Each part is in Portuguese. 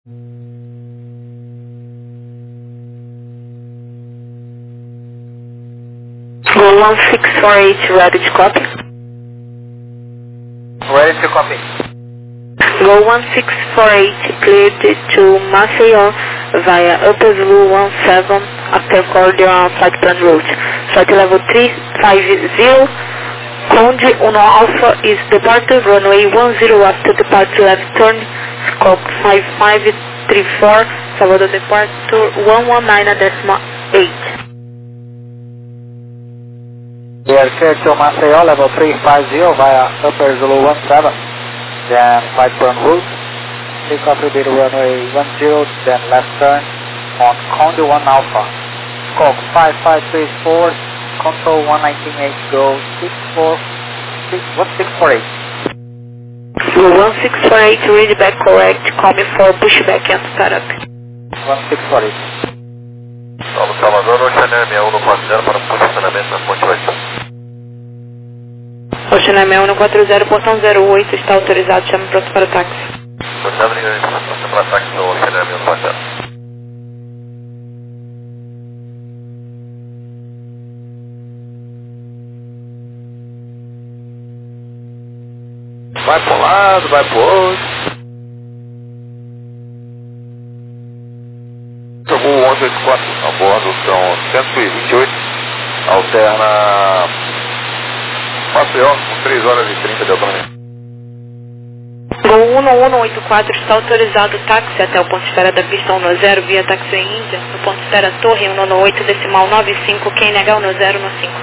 Go 1648, ready to copy. Ready to copy. Go 1648, cleared to Maceió via Upper Zulu 17 after Cordial Flight Plan route. Flight level 350, Conde 1 Alpha is departed, runway 10 after departure left turn, scope 5534, Salvador departure 119.8. We are clear to Maceió, level 350 via Upper Zulu 17, then flight plan route. Take off with runway 10, then left turn on Conde 1 Alpha. Scope 5534, control 198, go 1648. Go 1648, read back correct, call me for pushback and startup. 1648. Salvador, Oceaner 6140 para posicionamento na ponte 8. Oceaner 6140, portão 08, está autorizado, chame pronto para o táxi. Oceaner, informação para táxi no Oceaner 6140. Vai para um lado, vai para o outro. Voo 1184, a bordo são 128, alterna Maceió, com 3 horas e 30 de autonomia. Voo 1184 está autorizado táxi até o ponto de espera da pista 10 via táxi Índia, no ponto de espera Torre 198, decimal 95, QNH 10 no 5.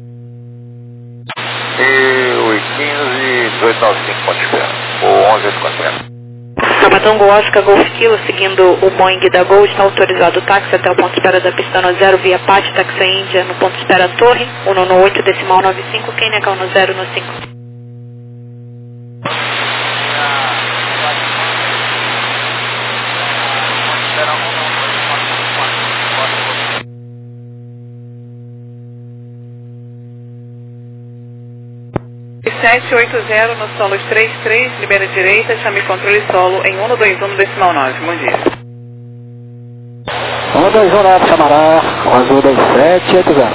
E o 15, 1895, ponto de espera, ou 1184. Capitão Gol Oscar Golf Kilo, seguindo o Boeing da Gol, está autorizado táxi até o ponto de espera da pista 0 via PAT, táxi Índia, no ponto de espera Torre, 198, decimal 95, QNH 10 no 5. Sete 780 no solo 33, libera direita, chame controle solo em 121 decimal 9. Bom dia. 121 Samará, Azul 2780.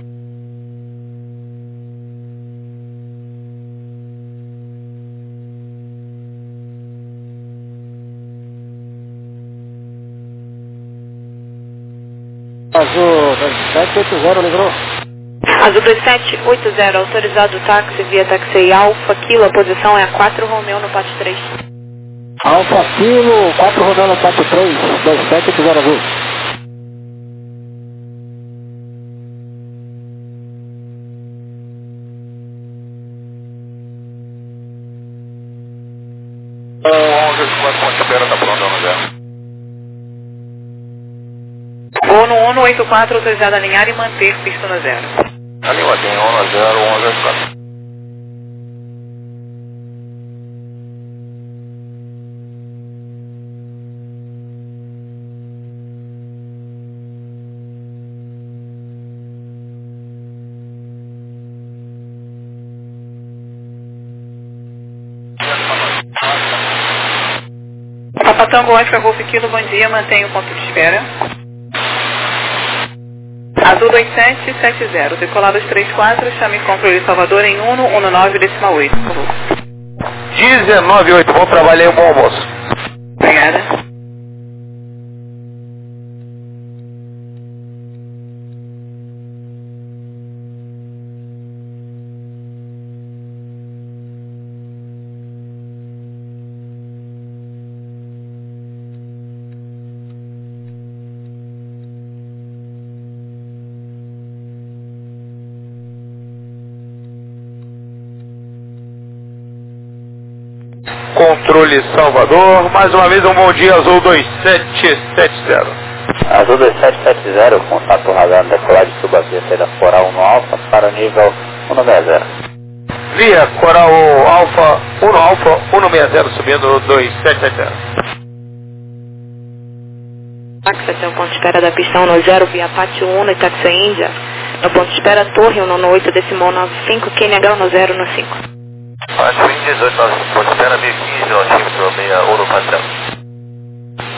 Azul 2780, livrou. Azul 2780, autorizado táxi via táxi Alfa Kilo, a posição é a 4 Romeo no pátio 3. Alfa Kilo, 4 Romeo no pátio 3, 2780 Azul. O 1184, ponte de espera, tá pronto, 10. Voo no 184, autorizado a alinhar e manter pista no 0. Ali eu tenho 1 0, 1184. Capitão Gol Oscar Golf Kilo, bom dia, mantenha o ponto de espera. Azul 2770, decolado 34, chame controle Salvador em 119 decimal 8, por favor. 198, bom trabalho aí, bom almoço. Obrigada. Controle Salvador, mais uma vez um bom dia, Azul 2770. Azul 2770, contato radar decolagem subavia saída Coral 1 Alfa para nível 160. Via Coral Alfa 1 Alfa 160 subindo 2770. Táxi até o ponto de espera da pista 10 via Pátio 1 e táxi Índia, no ponto de espera Torre 198, decimal 95, QNH 10 no 5. Pátio Índia 1895, ponto de espera 1015, 61 no padrão.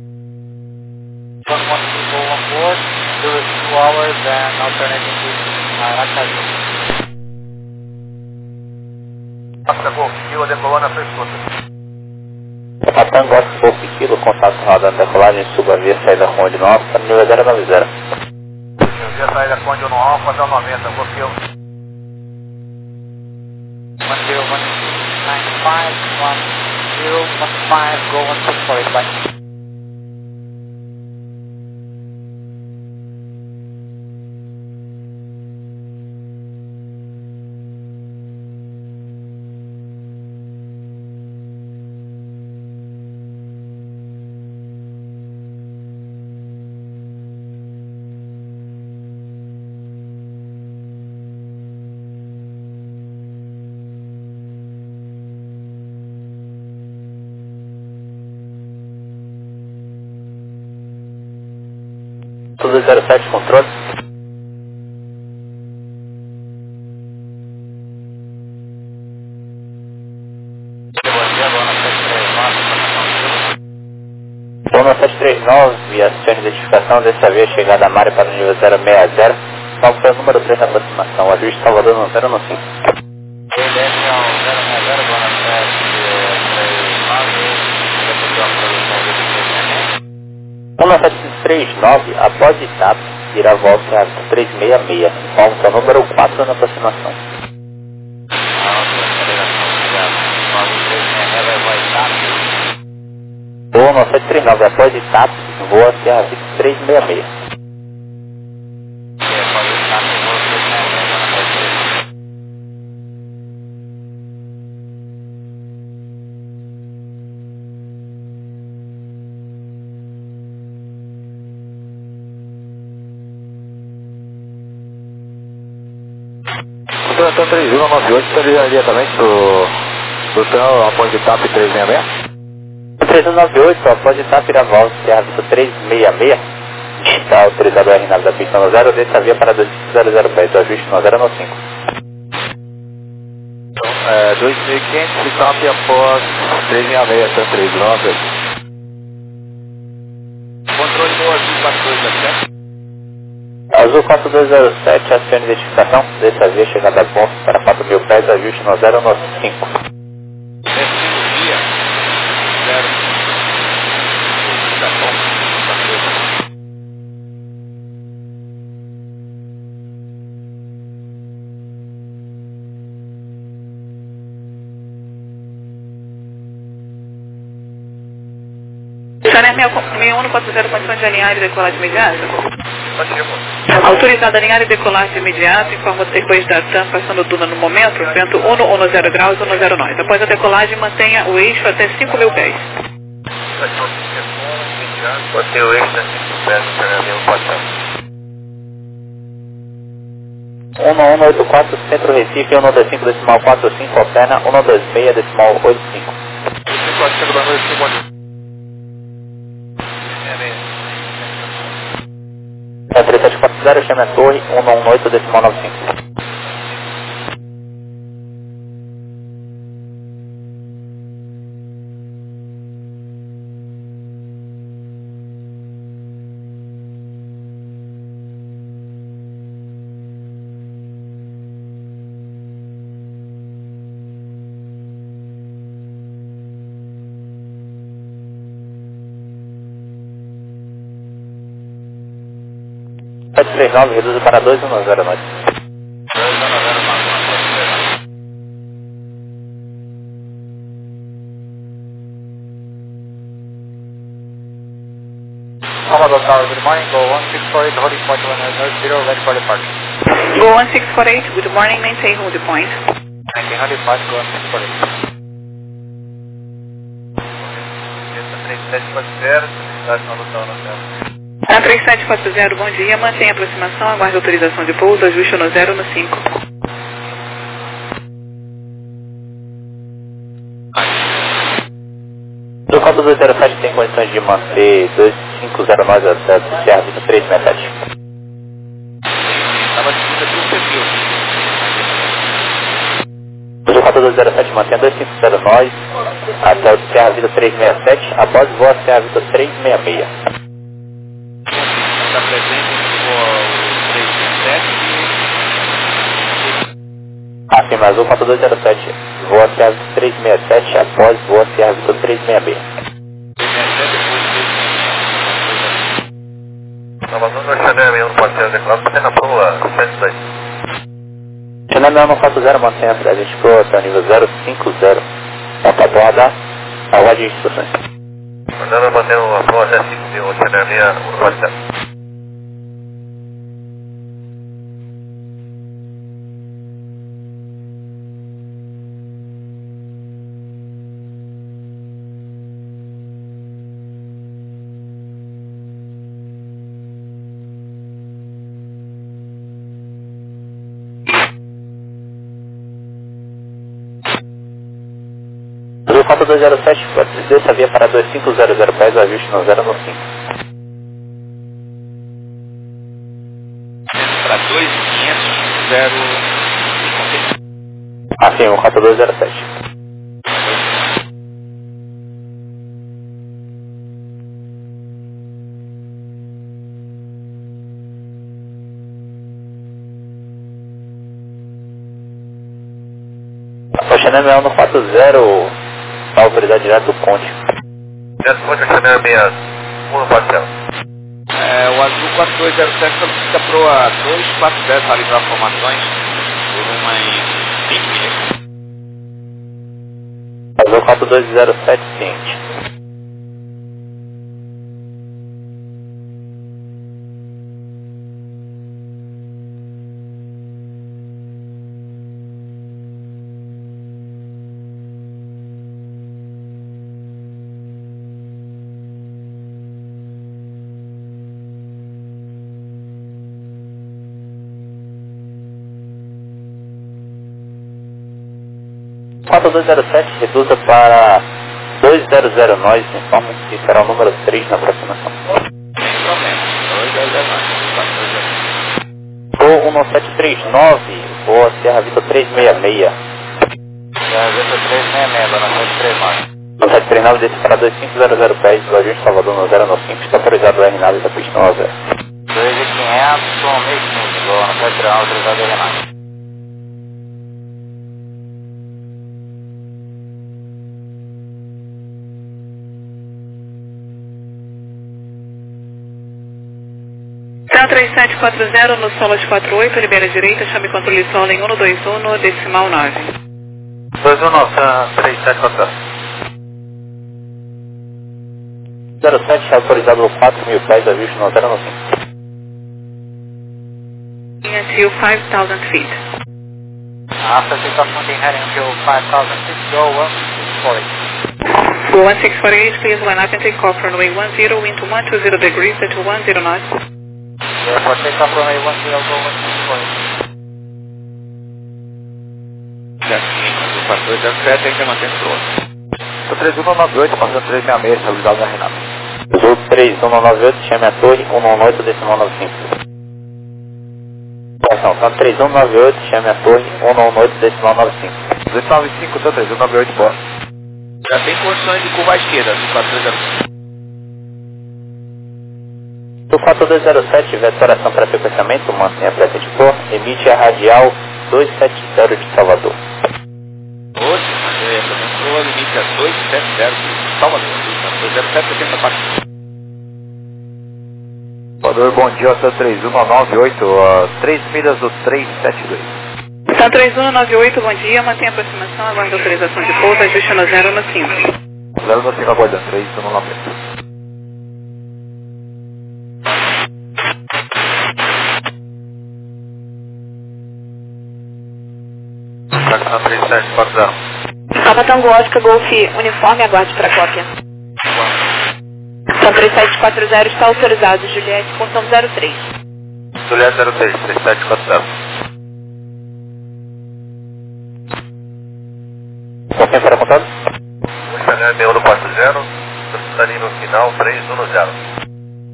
and alternating to Aracaju. Golf Kilo decolando na sua escuta. Capitão Golf Kilo, contato rodando decolagem, suba via saída com onde não, para nível 090. Via saída com onde não alfa, dá 90, Golf Kilo. 1015, go 1648, bye. Tudo 07 controle. Zona 739, acione de identificação, dessa vez chegada a Mari para o nível 060. Qual foi o número 3 da aproximação? Ajuste Salvador no 015. Zona 739, após etapa, irá volta a 366. Informa o número 4 na aproximação. Zona 739, após etapa, voa até a 366. Então 3198 estaria diretamente do céu após etapa 366? 3198, após etapa, irá volta até a 366. Está autorizado o RNAV da pista no 0, dessa via para 25010, o ajuste no 095. Então, 2500, etapa após 366, Santa 398. Controle do azul 4207. Azul 4207, acione de identificação, dessa via chegada a ponto para 4.000 pés, ajuste no 095. Dia 0. Sané 6140, condições de alinhar e decolagem imediata? Autorizada a alinhar e decolagem imediata, informa depois da TAM passando duna no momento, vento 110 graus, 109. Após a decolagem, mantenha o eixo até 5.000 pés. Botei o eixo até 5 pés no avião passando. 1184, Centro Recife, 125 decimal 45, alterna 126 decimal 85. 545 da noite, 5 3740, chame a torre, 118 decimal 95. Reduzo para 210 noite. Commodore Tower, good morning, go 1648, holding point 100, ready for departure. Go 1648, good morning, maintain hold point. 1900, go 1648. 3740, estação do céu no céu. A 3740, bom dia, mantenha a aproximação, aguarde autorização de pouso, ajuste no 0 no 5. Do 4207 tem condições de manter 2509 acesso, Serra Vida 367. Estava de segunda tudo perfil. Do 4207 mantém 2509 até o Serra Vida 367, após voa a Serra Vida 366. Está presente o 367 Confirma azul 4207, voa Sierra 367, após voa Sierra 366. Salvador no Chanel 140, mantém na proa 72. Chanel 140, mantém a gente proa até o nível 050. Tá bom, radar, aguarde instruções. Mandando manter a proa até 5.000, Chanel 140. Azul 4207, pode descer essa via para 2500 pés, ajuste no 0 no 5. Para 2500, 0... Afirmo, 4207. O Chanel 140, a autoridade direta do ponte. Direto ponte, Chanel 61 no parcela. O azul 4207 solicita proa 2410 para livrar formações por umas 5 milhas. Azul 4207, ciente. Rota 207, reduza para 200 nós, informo que será o número 3 na aproximação. Sem problema, 200. Voo 1739, voa Sierra Vitor 366. Sierra Vitor 366, dona 739. 1739 desce para 2500 pés, do ajuste Salvador no 095, está autorizado o R-Nave da pista 90. 2.500, 1.500, dona 739, autorizado o R-Nave. Céu 3740 no Solas 48, libera direita, chame controle solo em 121, decimal 9. 219, 3740. 07 é autorizado 4.000 pés, ajuste no 095. Until 5,000 feet. After takeoff, continue heading to 5,000 feet, go 1648. Go 1648, please line up and take off runway 10 into 120 degrees to 10 knots. Therefore, takeoff runway 10, go 1648. Azul 4207 ainda mantém proa. 3198, passando 366, estabilizado na Renata. Azul 3198, chame a torre 118 decimal 95. Atenção, tá 3198, chame a torre 118 decimal 95. 295, tá 3198, bora. Já tem condições de curva à esquerda, Azul 4207. Do 4207, vetoração para sequenciamento, mantenha a presente cor, emite a radial 270 de Salvador. Hoje, essa proa limite a 270 de Salvador, 207 70 parte. Salvador, bom dia, São 3198, 3 milhas do 372. Céu 3198, bom dia, mantenha a aproximação, aguarde autorização de pouso, ajuste no 0 no 5. 0 no 5 aguardando, 3198. Fração 3740. Capitão Oscar, Golf Uniforme, aguarde para cópia. São 3740, está autorizado, Juliette, portão 03. Juliette 03, 3740. Confirma para contato? O Chanel 6140, está no final 310.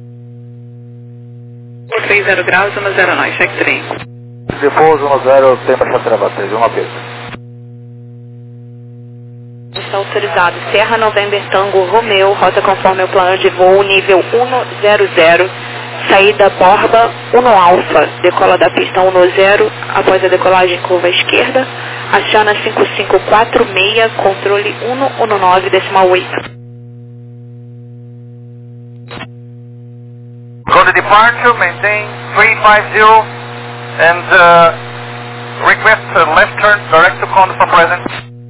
30 graus, 10 nós, check 3. Depois 10, tem para chatrava 3, uma vez. Está autorizado. Serra November Tango Romeu, rota conforme o plano de voo, nível 100, Saída Borba 1 Alfa, decola da pista 10, após a decolagem curva à esquerda, aciona 5546, controle 119,8. Go to departure, maintain 350 and request a left turn direct to Conde from present.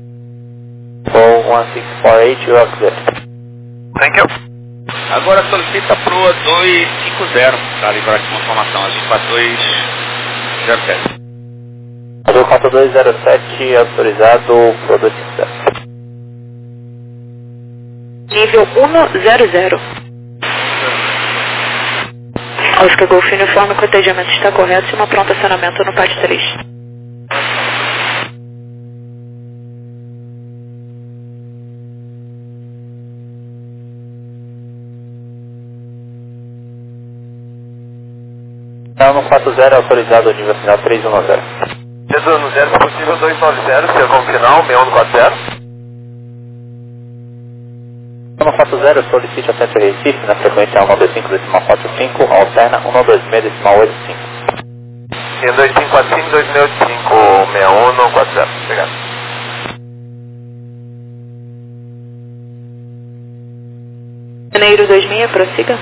1648, you are clear. Thank you. Agora solicita proa 250 para livrar aqui uma informação. A gente faz 207. Azul 4207, autorizado pro 250. Nível 100. Oscar Golf Uniforme, cotejamento está correto, e uma pronta acionamento no PAT 3. Não, no 40, autorizado, nível final 310. 310, possível 290, servão final, 6140. No 40, solicite assento Recife, na frequência 125,45, alterna 126,85. 2545, 2685, 6140. Obrigado. Janeiro 26, prossiga.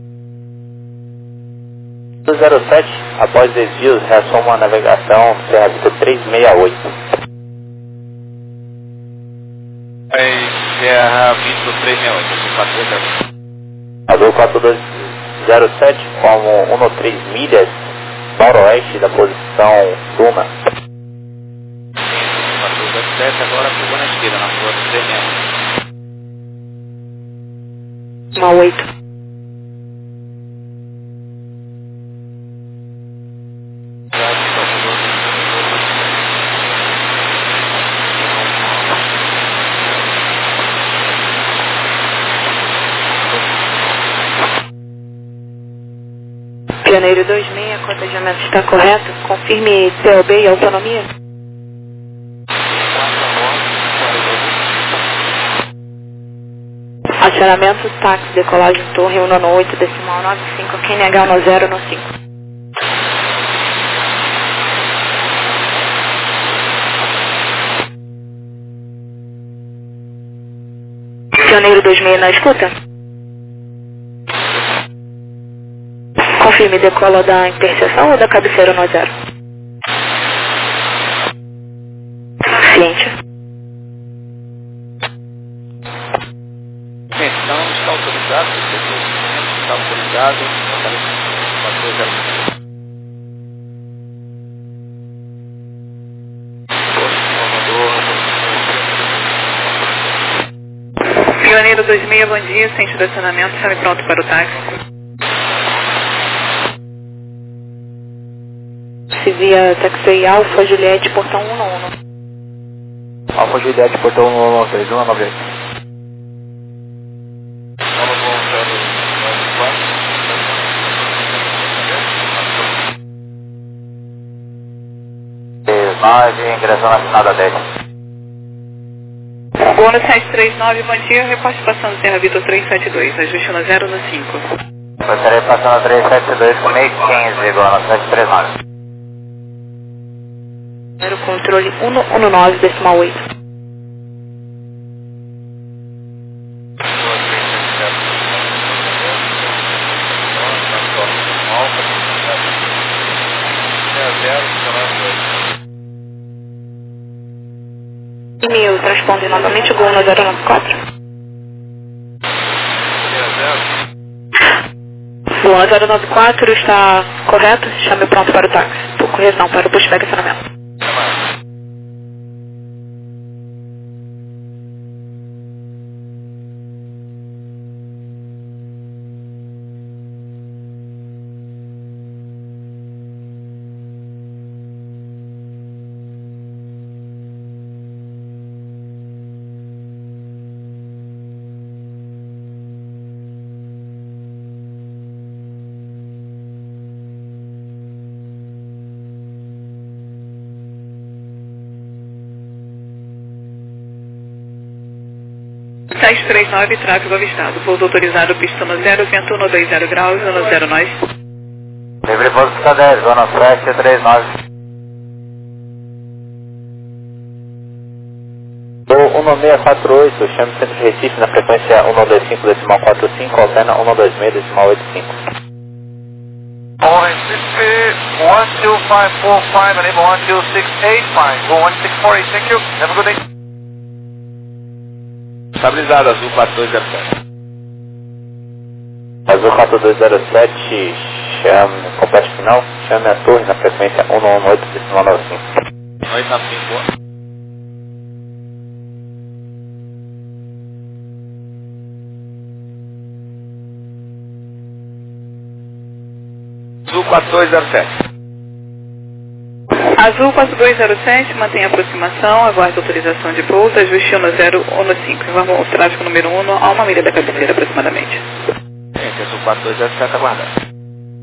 07, após desvios, reassuma a navegação Serra Vista 368. Serra Vista 368, Azul 4207, como 13 milhas, noroeste da posição Duna. 407, agora curva na esquerda, na rua 368. 8. Janeiro 26, cotejamento está correto. Confirme POB e autonomia. Acionamento, táxi, decolagem, torre 198, decimal 95, QNH 1095. Janeiro 26 na escuta. Confirme decola da interseção ou da cabeceira no 0? Ciente. Então está autorizado, está autorizado, 400. Janeiro 26, bom dia, centro de acionamento, chame pronto para o táxi. Via Taxi Alfa Juliette, portão 111. Alfa Juliette, portão 193, 198. Nós ingressando na finada 10. Bônus 739, bom dia, repasse passando Serra Vitor 372, ajuste no 0 no 5. Gostaria passando 372 com meio 15, igual no 739. Controle 119,8. E-mail, transponde novamente o Gol 1094. Gol 1094 está correto? Chame pronto para o táxi. Por correção para o pushback acionamento. Tá 739, tráfego avistado. Pouso autorizado, pista no 0, vento 120 graus, no 09. Livre pouso pista 10, zona 739. Voo 1648, chame centro de Recife na frequência 125.45, alterna 126.85. Recife, 12545 and even 12685. Go 1648, thank you. Have a good day. Estabilizado, azul 4207. Azul 4207, chame, complete final, chame a torre na frequência 118.95. 895. Azul 4207. Azul 4207, mantém a aproximação, aguarde autorização de pouso, ajuste 1015. Vamos o tráfego número 1 a 1 milha da cabeceira aproximadamente. Azul 4207, aguardando.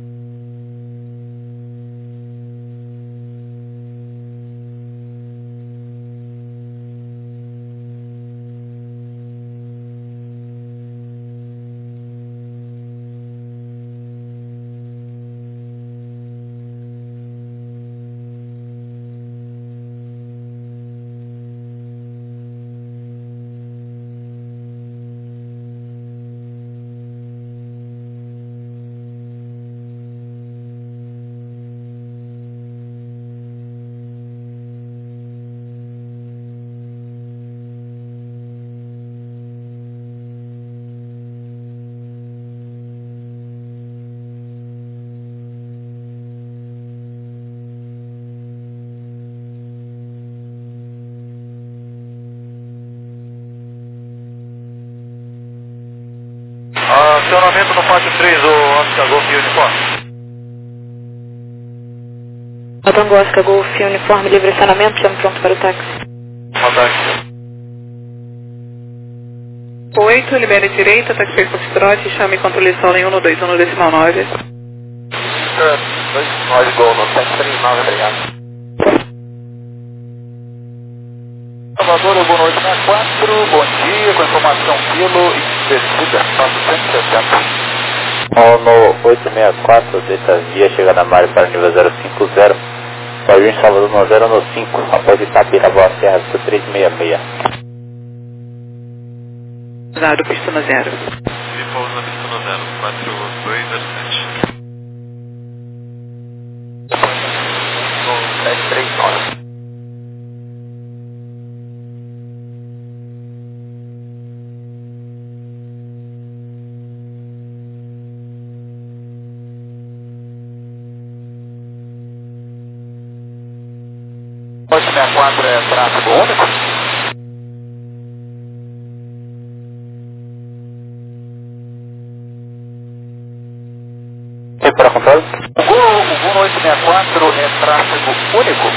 Acionamento no pátio 3, o Oscar Golf Uniforme. Tango Oscar Golf Uniforme, livre acionamento, chame pronto para o táxi. Fantástico. 8, libere direita, táxi Foxtrot, chame controle solo em 121.9. 2-9 Gol no 739, obrigado. Salvador, boa noite na 4, bom dia, com informação quilo e descida, passo 160. No 864, desvia, chega na Mário para nível 050, Pode em Salvador no 095, após Itapiravoa, Serra 366. Usado, pista no 0. Ele pousa na pista no 0, 4207. 739. Pode 64 é tráfego único? Tem para controle? O Gol 864 é tráfego único?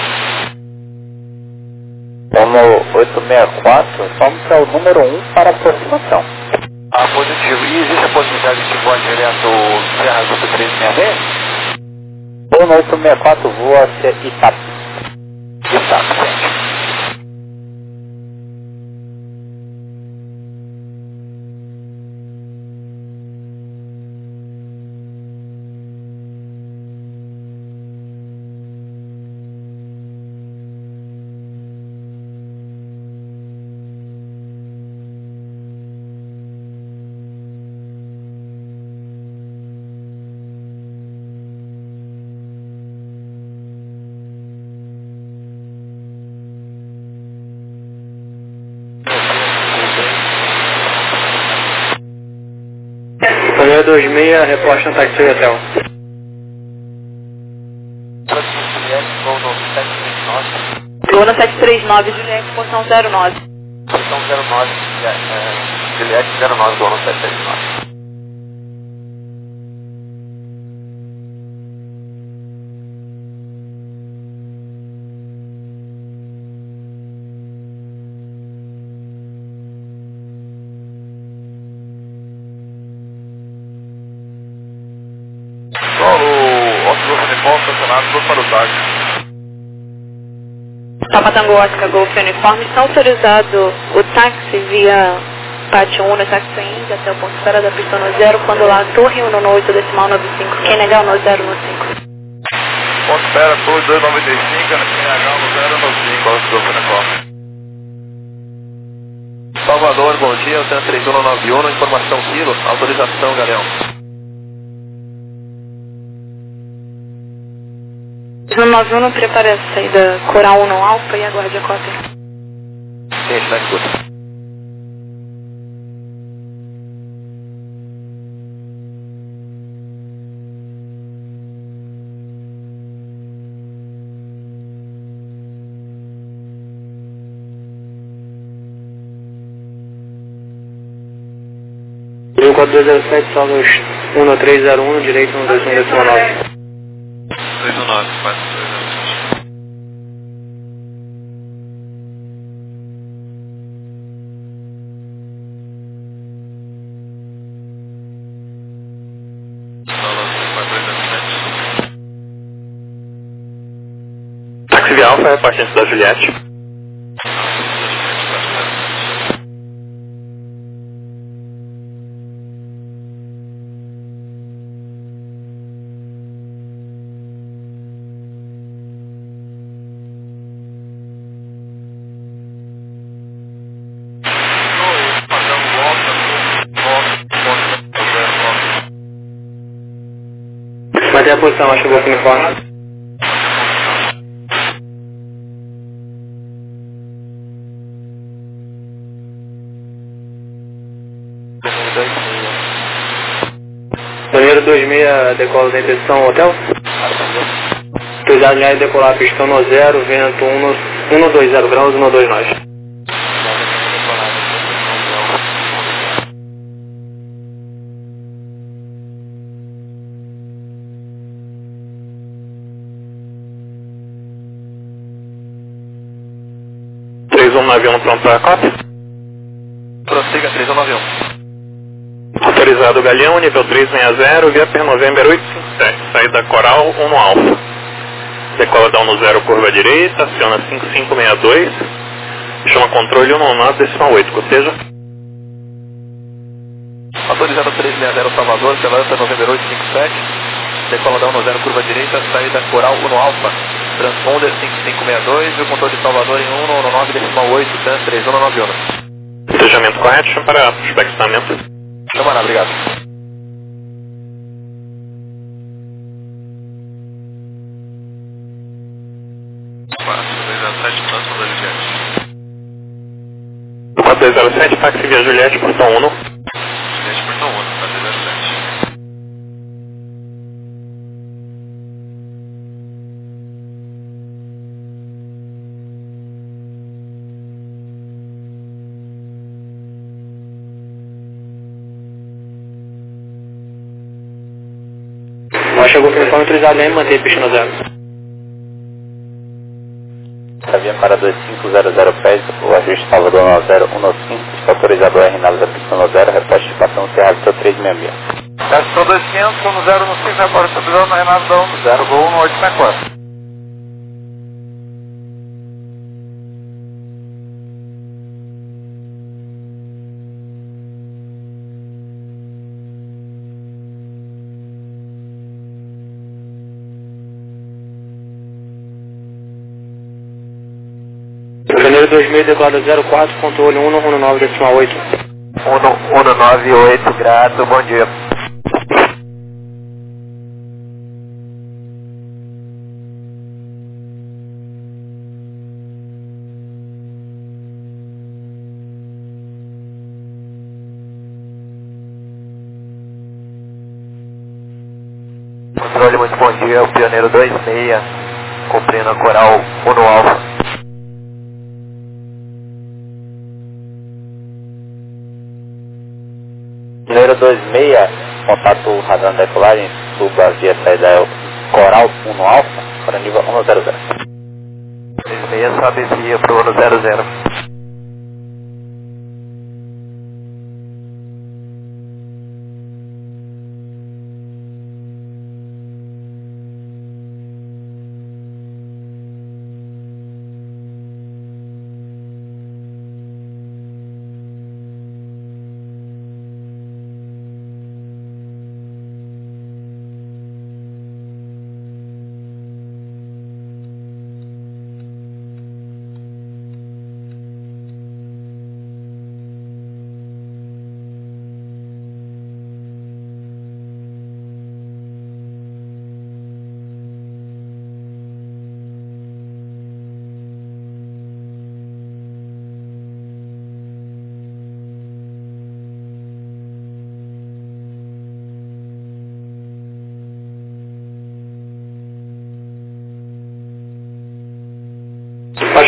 No 864, vamos ao número 1 para aproximação. Ah, positivo. E existe a possibilidade de voar direto Serra Azul 366? Ou no 864 voa até Itapi. Exatamente. Folha 26, reposta no táxi hotel. Luna 739, Juliette, portão 09. Portão 09, Juliette 09, Luna 739. Para o táxi. Papa Tango Oscar Golf Uniforme, está autorizado o táxi via Pátio 1 no táxi Índia até o ponto de espera da pista no 0, quando lá a torre 1 no 8 decimal 95, quem negar o no 0 no 5. Ponto espera, Torre 295, NH 1095, Alto Fenacol. Salvador, bom dia, o 3191, informação quilo, autorização, Galeão. No 91, prepare a saída Coral 1 Alfa e aguarde a cópia. Sim, está na escuta. Rio 4207, Salvador 1301, direito 121,9. 219, 4207. Táxi Via Alfa, repartente da Juliette. Mantenha a posição, acho que eu vou uniforme. Banheiro 26, decola da intenção hotel. Autorizado já decolar pistão no 0, vento 120 graus, 120 nós. Avião pronto para a cópia. Prossiga 3191. Autorizado Galeão, nível 360, via per November 857, saída Coral 1 Alfa. Decola da 10, curva direita, aciona 5562, chama controle 119,8, corteja. Autorizado 360 Salvador, Celanta November 857, decola da 10, curva direita, saída Coral 1 Alfa. Transponder 5562 e o controle de Salvador em 119,8, TAN 3191. Fechamento correto, chama para prospectamento. Chamará, obrigado. O 4207, táxi via Juliette, portão 1. Juliette, portão 1, 4207. Chegou o uniforme autorizado aí, manter pista no 0. Avião para 2500 pés, o ajuste Salvador 10115, está autorizado o R9 da pista no 0, reposte de passão Serra Vitor 366. Estou 2500, 1015, agora autorizado no R9 da 10, voo 1864. Janeiro 2000, decolada 04, controle 119,8. 198, grato, bom dia. Controle, muito bom dia, o Pioneiro 26, cumprindo a Coral 1 no Alfa. Pioneiro 26, contato radar da decolagem, suba via saída Coral 1 no Alfa, para nível 100. 26, sobe via para o 100.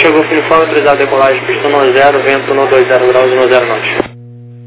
Chegou o uniforme, autorizado a decolagem, pista 10, vento 120 graus, 10 norte.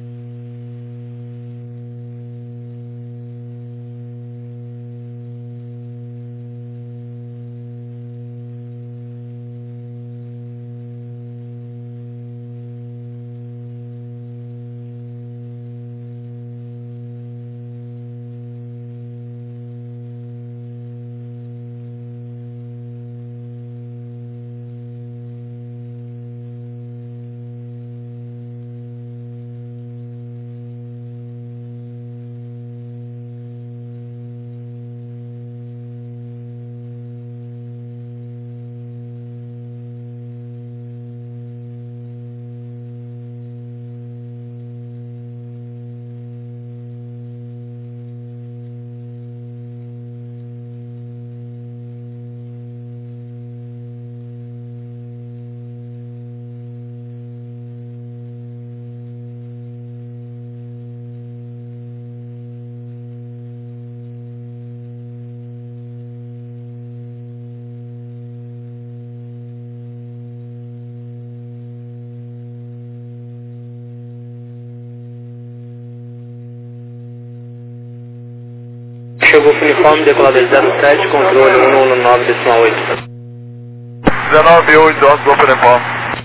Chegou o uniforme, decolador 07, controle 119,8. 19,8, go for uniforme.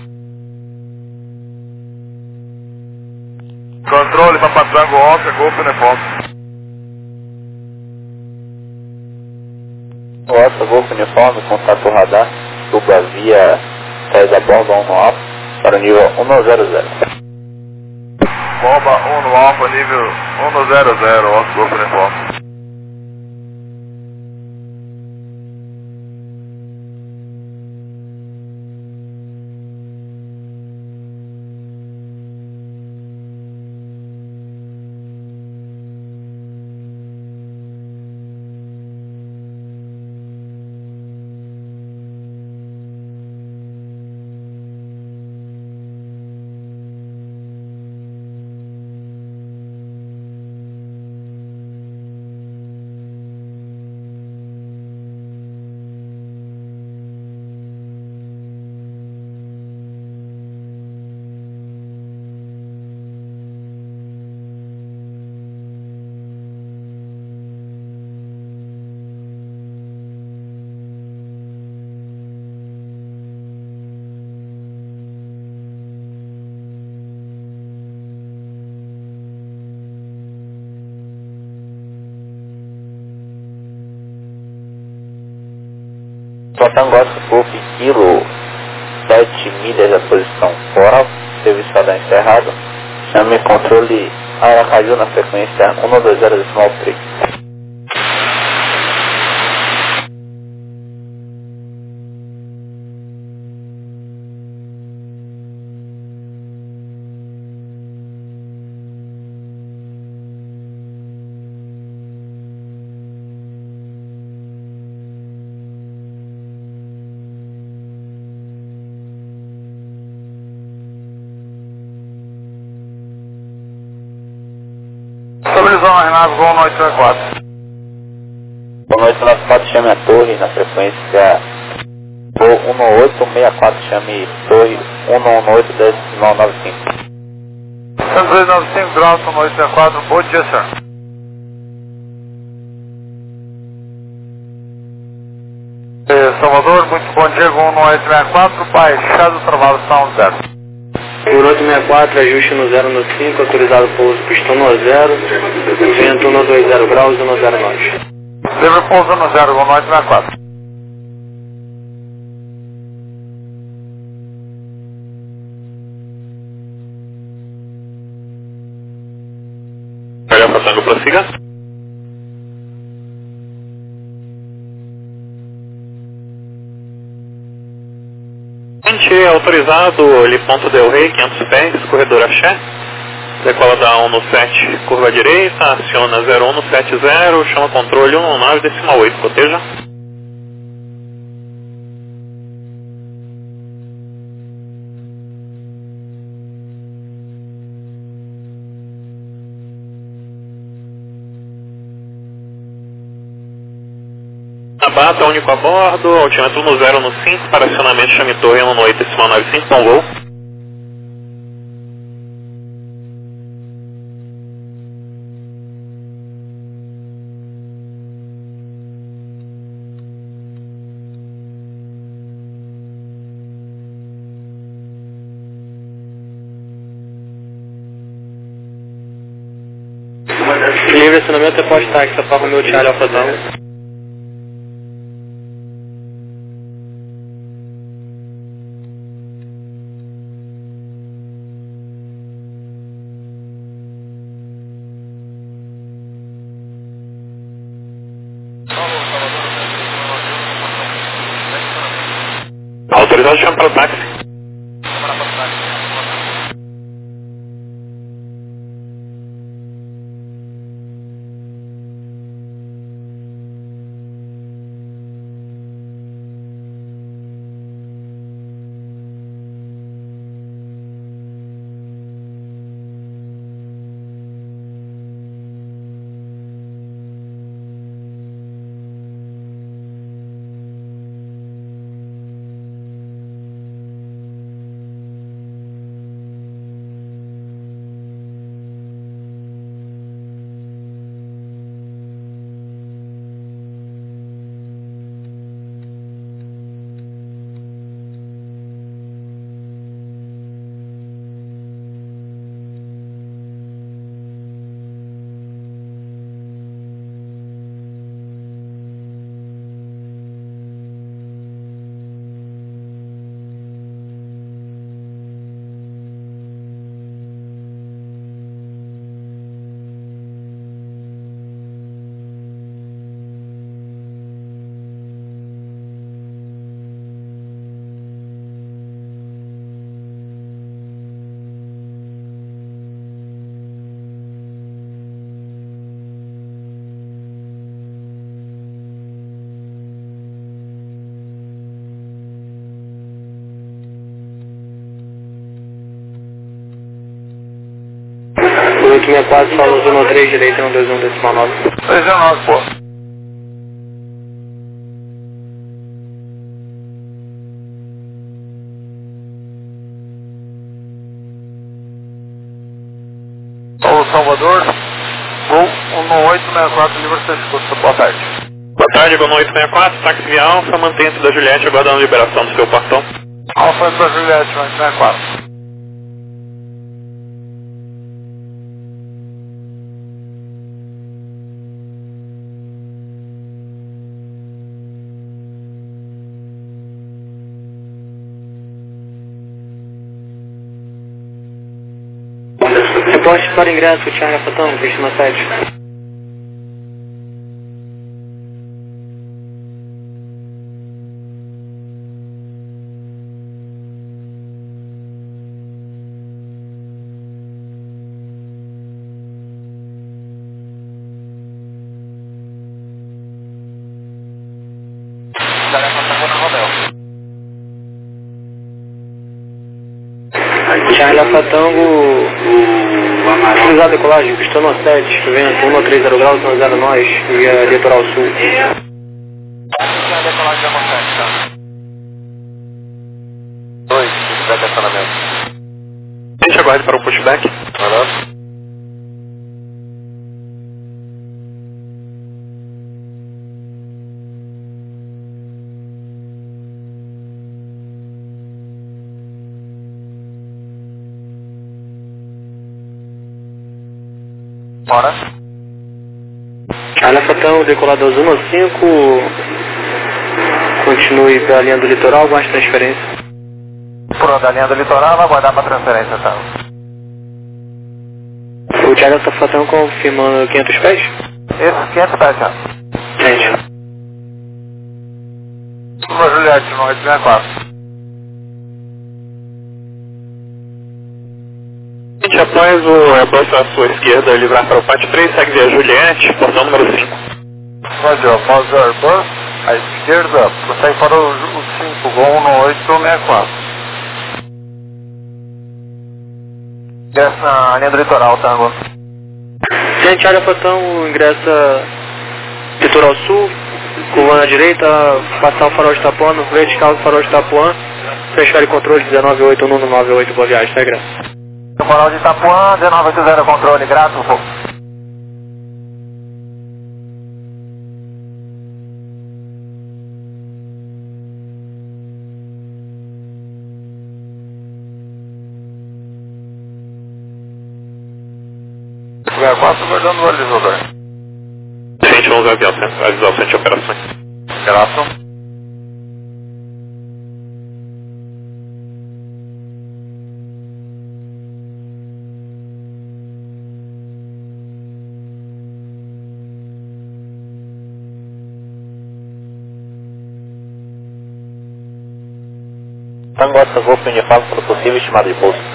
Controle, Papa Tango Oscar, go for uniforme. Oscar, Golf Uniforme, contato radar, dupla via saída bomba 1 no alfa, para o nível 100. Bomba 1 no alfa, nível 100, Oscar, go for uniforme. Tangosta Golf Kilo 7 milhas da posição coral, serviço radar encerrado, chame controle Aracaju na frequência 120,3. Estabilização, Renato, Gol 934. Boa noite, 94, chame a torre na frequência Gol 1864, chame torre 118,95. 102,95 graus, 184, bom dia, senhor. Salvador, muito bom dia, Gol 1864, baixado, travado, São 0. Por 864, ajuste no 0 no 5, autorizado pouso, pistão no 0, vento 120 graus, 10 norte. Livre pouso no 0, Gol 864. Olha, passando, prossiga. Autorizado, ele ponto Del Rey, 500 pés, corredor Axé, decola da 1 no 7, curva direita, aciona 01 no 70, chama controle 119,8, proteja. Tabata, único a bordo, altímetro no 0 no 5, para acionamento chame torre 1 no 8, decimal 95, bom voo. Livre acionamento é pós-táxi, São Paulo, meu Charlie Alfa Tango. Autorizado chama para o táxi. O 864, solo 13 direita, 121, decimal 9. 319, pô. Paulo Salvador, voo 1864, livre escuta. Boa tarde. Boa tarde, Gol 864, táxi via Alfa, mantenha-se da Juliette aguardando a liberação do seu portão. Alfa para Juliette, 864. Reporte para ingresso, Charlie Alfa Tango, Cristina 7. Charlie Alfa Tango, finalizar a decolagem, pistão 7, vento 130 graus, 10 nós, via litoral sul. Decolagem da 7, tá? 2, pushback acionamento. Deixa aguarde para o pushback. Bora. Charlie Alfa Tango, decolador 115, continue pela linha do litoral, mais transferência. Pronto, a linha do litoral, vai aguardar para transferência, tá? O Charlie Alfa Tango confirmando 500 pés? Esse 500 pés já. Gente. Uma Juliette, 864. Após o Airbus à sua esquerda livrar para o pátio 3, segue via Juliette, portão número 5. Pode, após o Airbus, à esquerda, prossegue para o 5, Gol 1864. Ingressa na linha do litoral, Tango. Gente, Charlie Alfa Tango, ingressa litoral sul, curva na direita, passar o farol de Itapuã, no vertical do farol de Itapuã, fechar o controle 198 boa viagem, tá, graça? O farol de Itapuã, 1980 controle, grato, pô. Lugar 4, guardando o visualizador. Gente, vamos avisar o centro de operações. Grato. Tango Oscar Golf Uniforme para o possível estimado de pouso.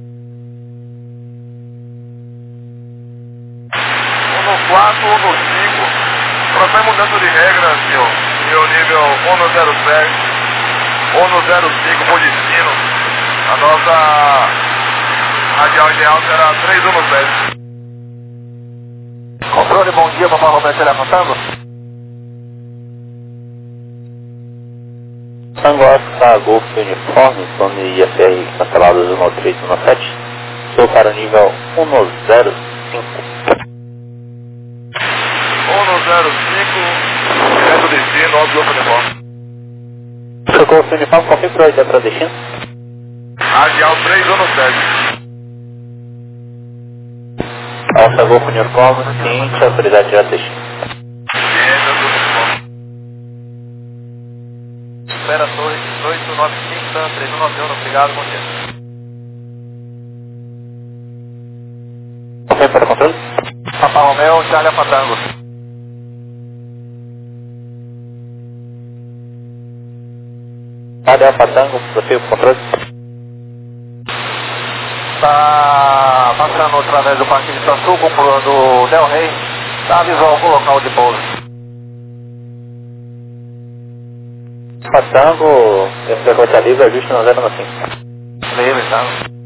No 4 ou no 5, nós estamos mudando de regra, senhor. E o nível ou no 07 ou no 05 por destino. A nossa radial ideal será 317. Controle, bom dia, papai Roberto levantando. Tango Oscar Golf Uniforme, plano IFR cancelado 13817. Sou para o nível 105. 105, direto destino, óbvio Golf Uniforme. Sou Golf Uniforme, qual foi a prioridade para destino? Radial 317. Oscar Golf Uniforme, seguinte, autoridade já destino. Espera Torre 1895, Dan 3191, obrigado, bom dia. Qual foi para controle? Papai Romeu, Charlie Alfa Tango. Rádio Alfa Tango, possível controle? Tá passando através do Parque de Sul, comprando o Del Rey. Tá visual com o local de pouso. Alfa Tango, frequência livre, ajuste no 095. Livre, tá?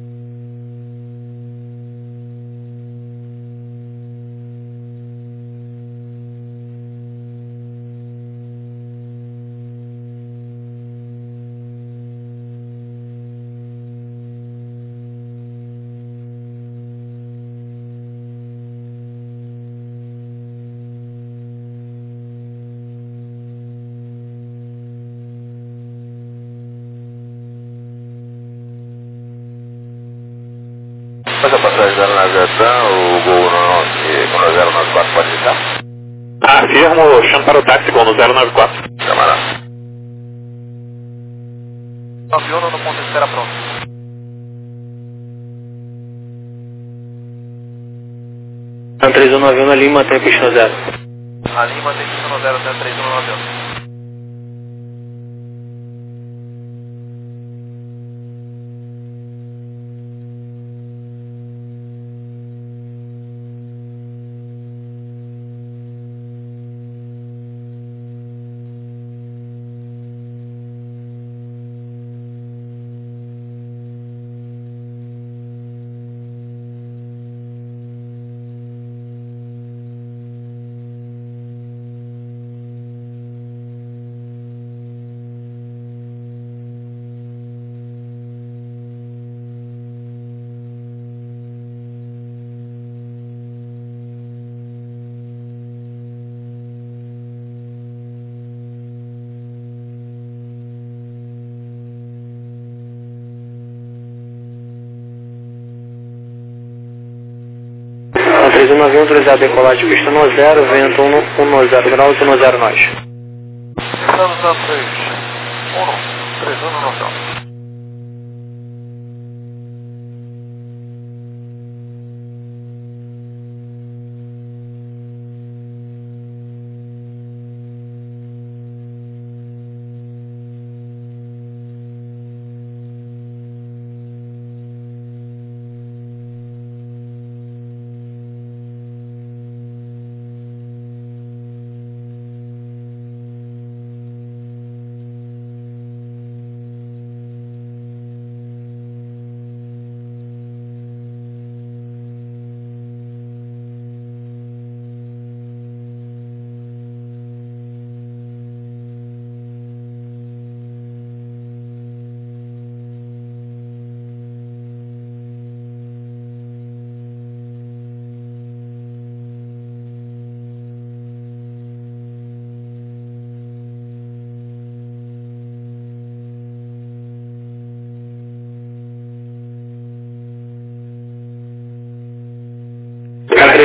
Faz a passagem da navegação, o Gol 094 pode ficar? Afirmo, chamo para o táxi Gol no 094. Camarada. 91 no ponto de espera pronto. Então 3191 na Lima, tem pista 0. A Lima tem pista no 0 até 3191. Então 3191, autorizado a decolar de pista no 0, vento 110 graus, 109 nós. Estamos na 3. 1, 3, 1, no chão.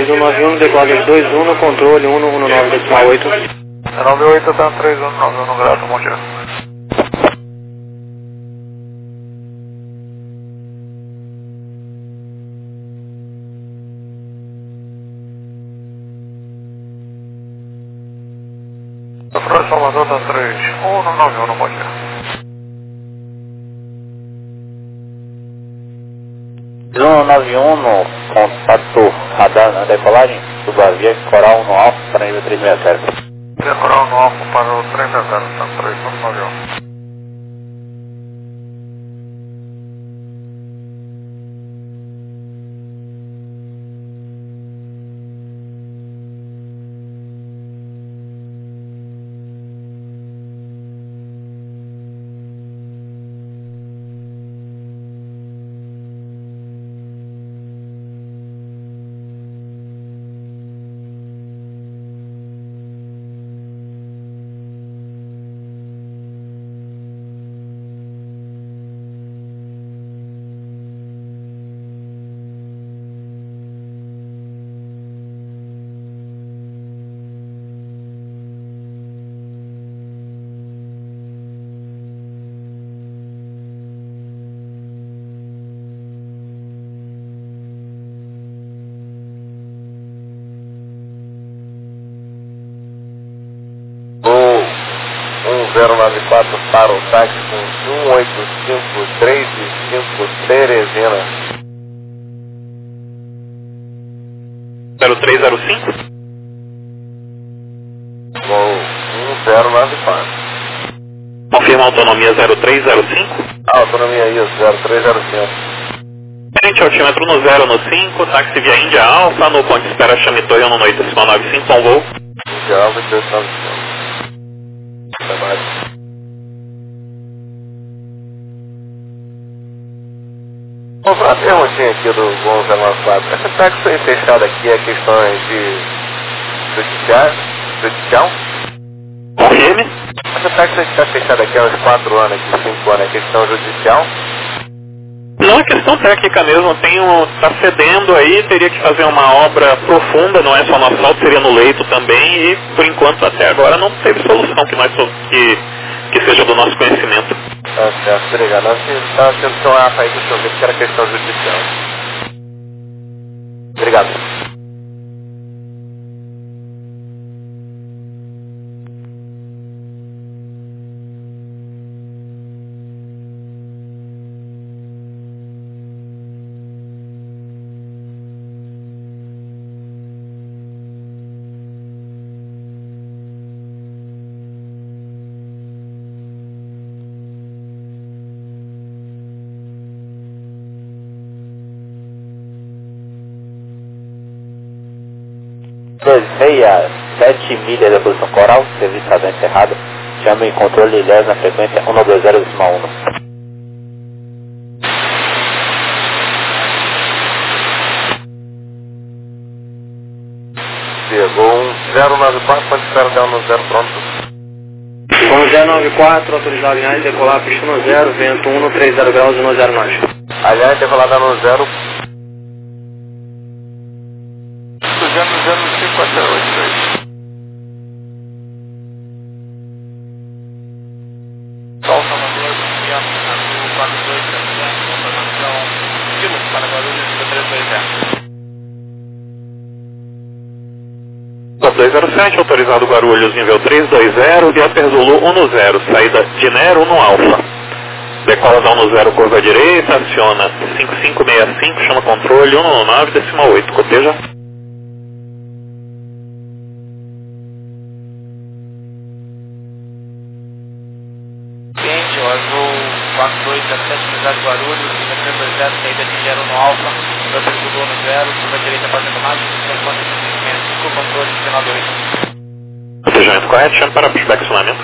3191, decolagem 21, controle 119,8. 98, tá 3191, grato, bom dia. Para Salvador, tá 3191, bom dia. 191 no contato radar na decolagem, subavia Coral no Alfa para nível 360. Coral no Alfa para o 360, tá 3191. Voo 1094 para o táxi com 1853 Teresina. 0305? Voo 1094. Confirma a autonomia 0305? Autonomia isso, 0305. Frente altímetro no 0 no 5, táxi via Índia Alfa, no ponto de espera Chame Torre 198,95, bom voo. Índia Alfa 295. Trabalho. Vou fazer uma perguntinha aqui do voo 094. Essa táxi foi fechada aqui é questões de judicial? Confirme. Essa táxi está fechada aqui há uns 4 anos, aqui, 5 anos, é questão judicial? Não é questão técnica mesmo, está cedendo aí, teria que fazer uma obra profunda, não é só no asfalto, seria no leito também, e por enquanto até agora não teve solução que seja do nosso conhecimento. Ah, certo, obrigado. Nós estávamos tendo que olhar para aí que eu vi que era questão judicial. Obrigado. Meia 7 milhas da posição coral, serviço radar encerrado. Chame em controle ILES na frequência 120,1. Chegou 094, pode esperar até no 0 pronto. Com 094, autorizado em decolar, pista no 0, vento 130 graus, 10 nós. Aliás, decolada no 0. 00548. Sol Salvador, Viana, Azul 4270, informação Kilo para Guarulhos 320. 207, autorizado Guarulhos, nível 320, via Perzulu 10, saída de Nero no Alfa. Decola da 10, curva direita, aciona 5565, chama controle 119,8, coteja. Cliente, o Azul 4207, unidade Guarulhos, nível 320, saída de Nero no Alfa, Upper Zulu 10, curva direita para tomada, 5565, controle 198. Cotejamento correto, chame para pushback acionamento.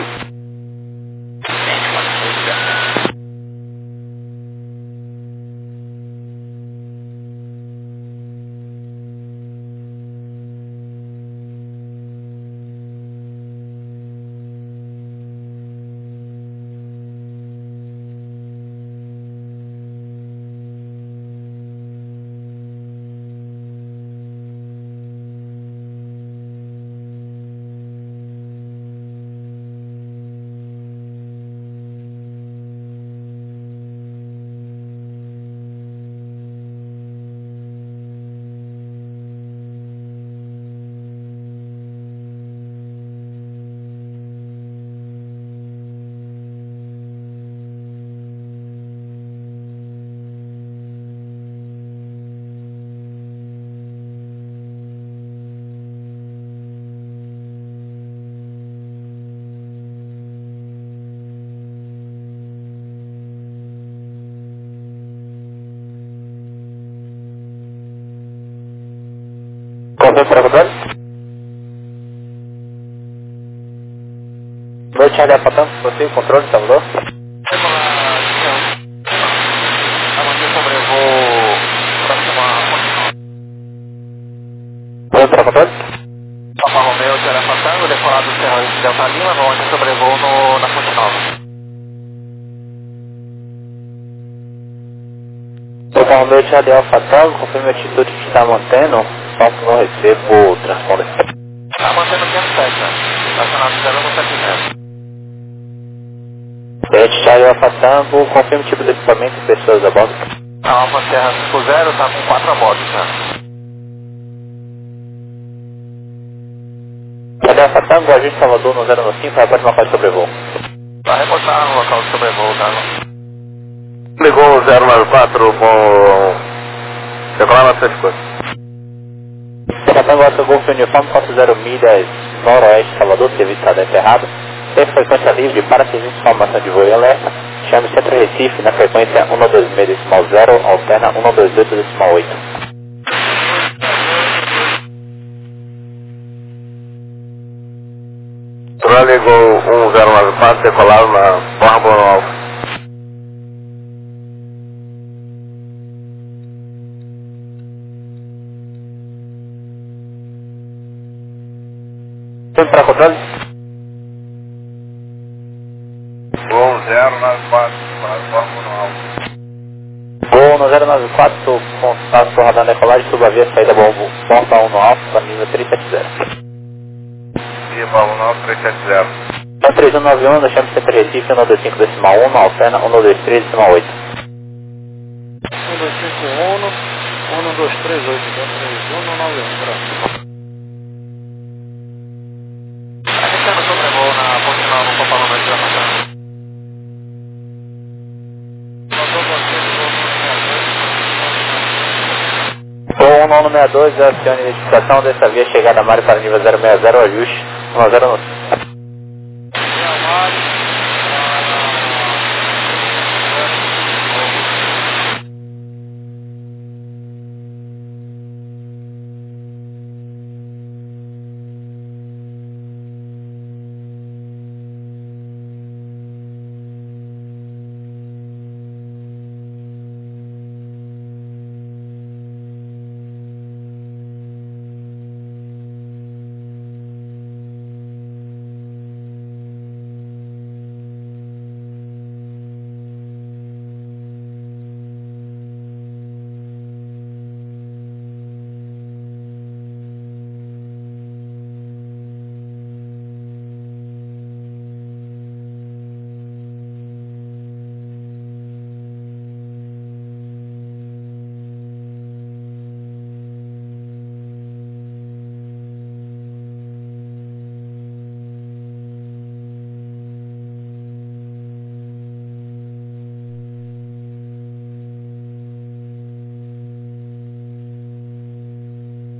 Confirme para controle. Noite, Charlie Alpha Tango, você, controle, Salvador. Confirme para controle. Papa Romeo, Charlie Alpha Tango, decolado do Serra Delta Lima, no onde sobrevoo na Fonte Nova. Papa Romeo, Charlie Alpha Tango, confirme a atitude que está mantendo, só que não recebo o transponder. Está mantendo o 507, estacionado 0170. Charlie Alpha Tango, confirme o tipo de equipamento e pessoas a bordo. A Alfa Serra 50 está com 4 a bordo, já. Charlie Alpha Tango, agente Salvador no 095, vai para uma fase de sobrevoo. Vai reportar no local de sobrevoo, tá? Ligou 094 com... Decolar na 34. Alpha Tango, seu Golf Uniforme, 40 milhas noroeste Salvador, serviço está encerrado. Tem frequência livre para serviço de informação de voo e alerta. Chame Centro Recife na frequência 126.0, alterna 128.8. Ligou 1094, decolado na Borba Alfa. Tudo para controle? 1094, Borba Alfa. Gol no 094, contato radar decolagem, suba a via saída Borba 1 no Alfa, para nível 370. Via Borba Alfa 370. 3191, chame Centro Recife, 125.1, na alterna 123.8. 125 1238, 3191, pronto. A gente está no sobrevoo na Fonte Nova, no Papa Romeo, Charlie Alpha Tango. Gol 1962, acione a identificação dessa via chegada a Mário para nível 060, ajuste 1095.